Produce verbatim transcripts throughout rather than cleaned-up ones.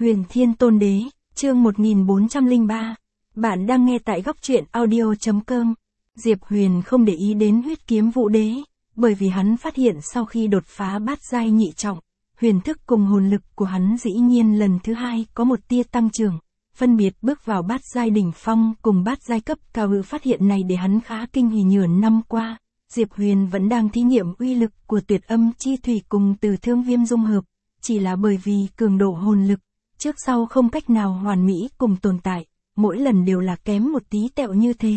Huyền Thiên Tôn Đế, chương một nghìn bốn trăm lẻ ba. Bạn đang nghe tại góc truyện audio chấm com. Diệp Huyền không để ý đến huyết kiếm vũ đế, bởi vì hắn phát hiện sau khi đột phá bát giai nhị trọng, huyền thức cùng hồn lực của hắn dĩ nhiên lần thứ hai có một tia tăng trưởng, phân biệt bước vào bát giai đỉnh phong cùng bát giai cấp cao. Hư phát hiện này để hắn khá kinh hỉ. Nửa năm qua, Diệp Huyền vẫn đang thí nghiệm uy lực của tuyệt âm chi thủy cùng từ thương viêm dung hợp, chỉ là bởi vì cường độ hồn lực trước sau không cách nào hoàn mỹ cùng tồn tại, mỗi lần đều là kém một tí tẹo như thế.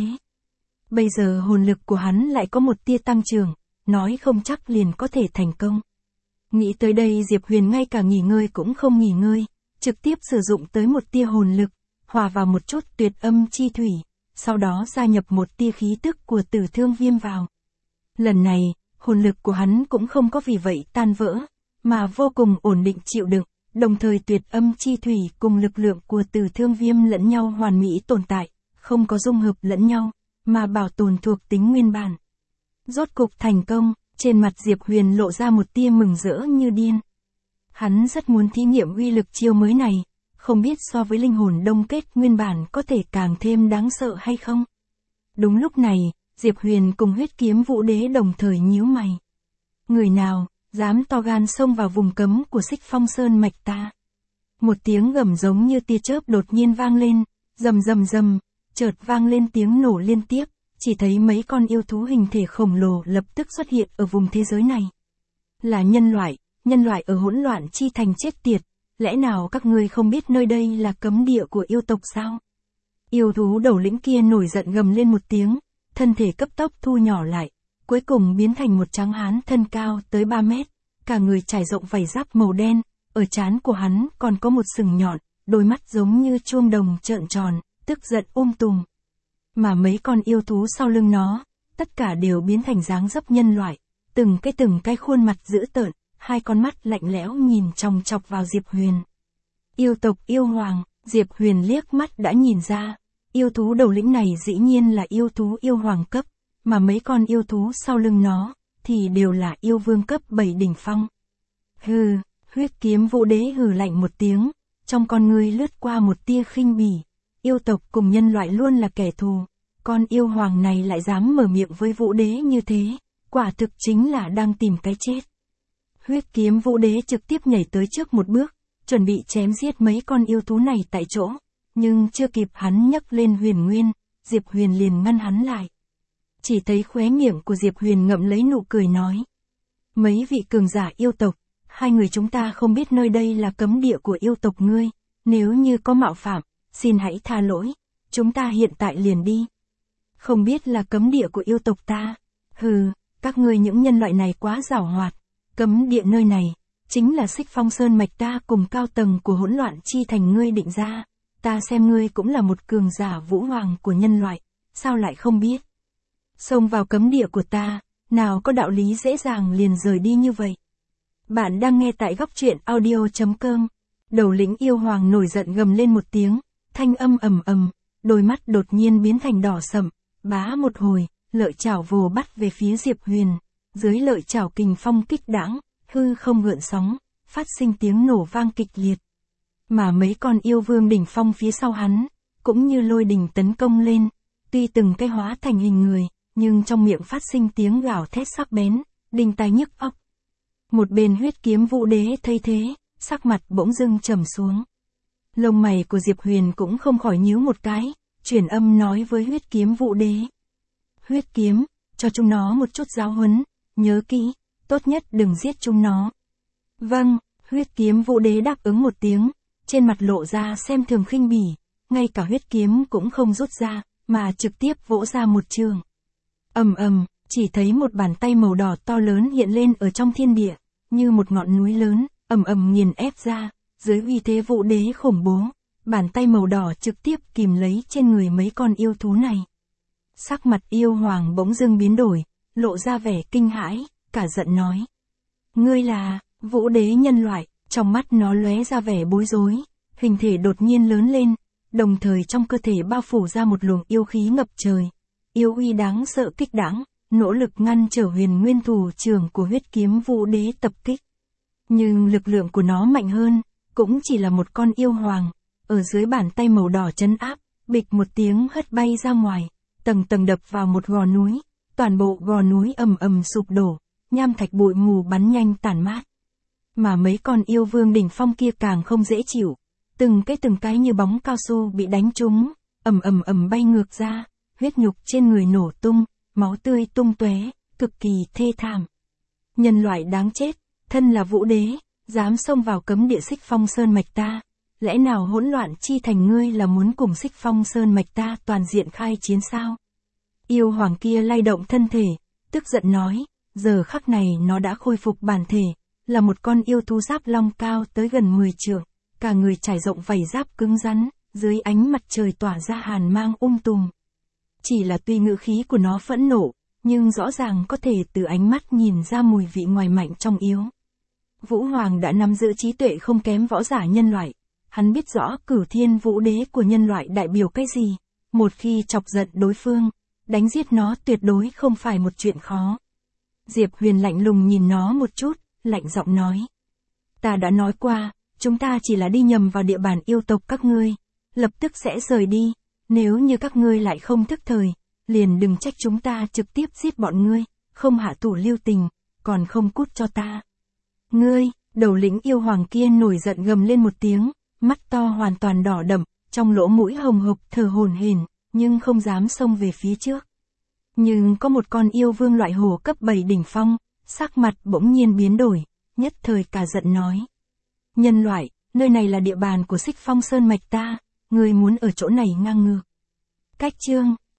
Bây giờ hồn lực của hắn lại có một tia tăng trưởng, nói không chắc liền có thể thành công. Nghĩ tới đây Diệp Huyền ngay cả nghỉ ngơi cũng không nghỉ ngơi, trực tiếp sử dụng tới một tia hồn lực, hòa vào một chút tuyệt âm chi thủy, sau đó gia nhập một tia khí tức của tử thương viêm vào. Lần này, hồn lực của hắn cũng không có vì vậy tan vỡ, mà vô cùng ổn định chịu đựng, đồng thời tuyệt âm chi thủy cùng lực lượng của tử thương viêm lẫn nhau hoàn mỹ tồn tại, không có dung hợp lẫn nhau, mà bảo tồn thuộc tính nguyên bản. Rốt cục thành công, trên mặt Diệp Huyền lộ ra một tia mừng rỡ như điên. Hắn rất muốn thí nghiệm uy lực chiêu mới này, không biết so với linh hồn đông kết nguyên bản có thể càng thêm đáng sợ hay không. Đúng lúc này, Diệp Huyền cùng huyết kiếm vũ đế đồng thời nhíu mày. Người nào dám to gan xông vào vùng cấm của Xích Phong Sơn mạch ta? Một tiếng gầm giống như tia chớp đột nhiên vang lên, rầm rầm rầm, chợt vang lên tiếng nổ liên tiếp, chỉ thấy mấy con yêu thú hình thể khổng lồ lập tức xuất hiện ở vùng thế giới này. Là nhân loại, nhân loại ở hỗn loạn chi thành chết tiệt, lẽ nào các ngươi không biết nơi đây là cấm địa của yêu tộc sao? Yêu thú đầu lĩnh kia nổi giận gầm lên một tiếng, thân thể cấp tốc thu nhỏ lại, cuối cùng biến thành một tráng hán thân cao tới ba mét, cả người trải rộng vảy giáp màu đen, ở trán của hắn còn có một sừng nhọn, đôi mắt giống như chuông đồng trợn tròn, tức giận um tùm. Mà mấy con yêu thú sau lưng nó, tất cả đều biến thành dáng dấp nhân loại, từng cái từng cái khuôn mặt dữ tợn, hai con mắt lạnh lẽo nhìn chòng chọc vào Diệp Huyền. Yêu tộc yêu hoàng, Diệp Huyền liếc mắt đã nhìn ra, yêu thú đầu lĩnh này dĩ nhiên là yêu thú yêu hoàng cấp, mà mấy con yêu thú sau lưng nó, thì đều là yêu vương cấp bảy đỉnh phong. Hừ, huyết kiếm vũ đế hừ lạnh một tiếng, trong con ngươi lướt qua một tia khinh bỉ, yêu tộc cùng nhân loại luôn là kẻ thù, con yêu hoàng này lại dám mở miệng với vũ đế như thế, quả thực chính là đang tìm cái chết. Huyết kiếm vũ đế trực tiếp nhảy tới trước một bước, chuẩn bị chém giết mấy con yêu thú này tại chỗ, nhưng chưa kịp hắn nhấc lên huyền nguyên, Diệp Huyền liền ngăn hắn lại. Chỉ thấy khóe miệng của Diệp Huyền ngậm lấy nụ cười nói. Mấy vị cường giả yêu tộc, hai người chúng ta không biết nơi đây là cấm địa của yêu tộc ngươi, nếu như có mạo phạm, xin hãy tha lỗi, chúng ta hiện tại liền đi. Không biết là cấm địa của yêu tộc ta, hừ, các ngươi những nhân loại này quá giảo hoạt, cấm địa nơi này, chính là Xích Phong Sơn mạch ta cùng cao tầng của hỗn loạn chi thành ngươi định ra, ta xem ngươi cũng là một cường giả vũ hoàng của nhân loại, sao lại không biết. Xông vào cấm địa của ta, nào có đạo lý dễ dàng liền rời đi như vậy. Bạn đang nghe tại góc truyện audio chấm com. Đầu lĩnh yêu hoàng nổi giận gầm lên một tiếng, thanh âm ầm ầm, đôi mắt đột nhiên biến thành đỏ sậm, bá một hồi, lợi chảo vồ bắt về phía Diệp Huyền, dưới lợi chảo kình phong kích đãng, hư không gợn sóng, phát sinh tiếng nổ vang kịch liệt. Mà mấy con yêu vương đỉnh phong phía sau hắn, cũng như lôi đình tấn công lên, tuy từng cái hóa thành hình người, nhưng trong miệng phát sinh tiếng gào thét sắc bén, đinh tai nhức óc. Một bên huyết kiếm vũ đế thấy thế, sắc mặt bỗng dưng trầm xuống. Lông mày của Diệp Huyền cũng không khỏi nhíu một cái, chuyển âm nói với huyết kiếm vũ đế. Huyết kiếm, cho chúng nó một chút giáo huấn, nhớ kỹ, tốt nhất đừng giết chúng nó. Vâng, huyết kiếm vũ đế đáp ứng một tiếng, trên mặt lộ ra xem thường khinh bỉ, ngay cả huyết kiếm cũng không rút ra, mà trực tiếp vỗ ra một trường. Ầm ầm, chỉ thấy một bàn tay màu đỏ to lớn hiện lên ở trong thiên địa, như một ngọn núi lớn, ầm ầm nghiền ép ra, dưới uy thế vũ đế khủng bố, bàn tay màu đỏ trực tiếp kìm lấy trên người mấy con yêu thú này. Sắc mặt yêu hoàng bỗng dưng biến đổi, lộ ra vẻ kinh hãi, cả giận nói. Ngươi là, vũ đế nhân loại, trong mắt nó lóe ra vẻ bối rối, hình thể đột nhiên lớn lên, đồng thời trong cơ thể bao phủ ra một luồng yêu khí ngập trời. Yêu uy đáng sợ kích đãng, nỗ lực ngăn trở huyền nguyên thủ trưởng của huyết kiếm vũ đế tập kích. Nhưng lực lượng của nó mạnh hơn, cũng chỉ là một con yêu hoàng, ở dưới bàn tay màu đỏ trấn áp, bịch một tiếng hất bay ra ngoài, tầng tầng đập vào một gò núi, toàn bộ gò núi ầm ầm sụp đổ, nham thạch bụi mù bắn nhanh tản mát. Mà mấy con yêu vương đỉnh phong kia càng không dễ chịu, từng cái từng cái như bóng cao su bị đánh trúng, ầm ầm ầm bay ngược ra, huyết nhục trên người nổ tung, máu tươi tung tóe, cực kỳ thê thảm. Nhân loại đáng chết, thân là vũ đế, dám xông vào cấm địa Xích Phong Sơn mạch ta, lẽ nào hỗn loạn chi thành ngươi là muốn cùng Xích Phong Sơn mạch ta toàn diện khai chiến sao? Yêu hoàng kia lay động thân thể, tức giận nói, giờ khắc này nó đã khôi phục bản thể, là một con yêu thú giáp long cao tới gần mười trượng, cả người trải rộng vảy giáp cứng rắn, dưới ánh mặt trời tỏa ra hàn mang um tùm. Chỉ là tuy ngữ khí của nó phẫn nộ, nhưng rõ ràng có thể từ ánh mắt nhìn ra mùi vị ngoài mạnh trong yếu. Vũ Hoàng đã nắm giữ trí tuệ không kém võ giả nhân loại, hắn biết rõ Cửu Thiên Vũ Đế của nhân loại đại biểu cái gì, một khi chọc giận đối phương, đánh giết nó tuyệt đối không phải một chuyện khó. Diệp Huyền lạnh lùng nhìn nó một chút, lạnh giọng nói. Ta đã nói qua, chúng ta chỉ là đi nhầm vào địa bàn yêu tộc các ngươi, lập tức sẽ rời đi, nếu như các ngươi lại không thức thời, liền đừng trách chúng ta trực tiếp giết bọn ngươi, không hạ thủ lưu tình, còn không cút cho ta. Ngươi, đầu lĩnh yêu hoàng kia nổi giận gầm lên một tiếng, mắt to hoàn toàn đỏ đậm, trong lỗ mũi hồng hộc thở hổn hển, nhưng không dám xông về phía trước. Nhưng có một con yêu vương loại hổ cấp bảy đỉnh phong, sắc mặt bỗng nhiên biến đổi, nhất thời cả giận nói. Nhân loại, nơi này là địa bàn của Xích Phong Sơn mạch ta, ngươi muốn ở chỗ này ngang ngược. Cách chương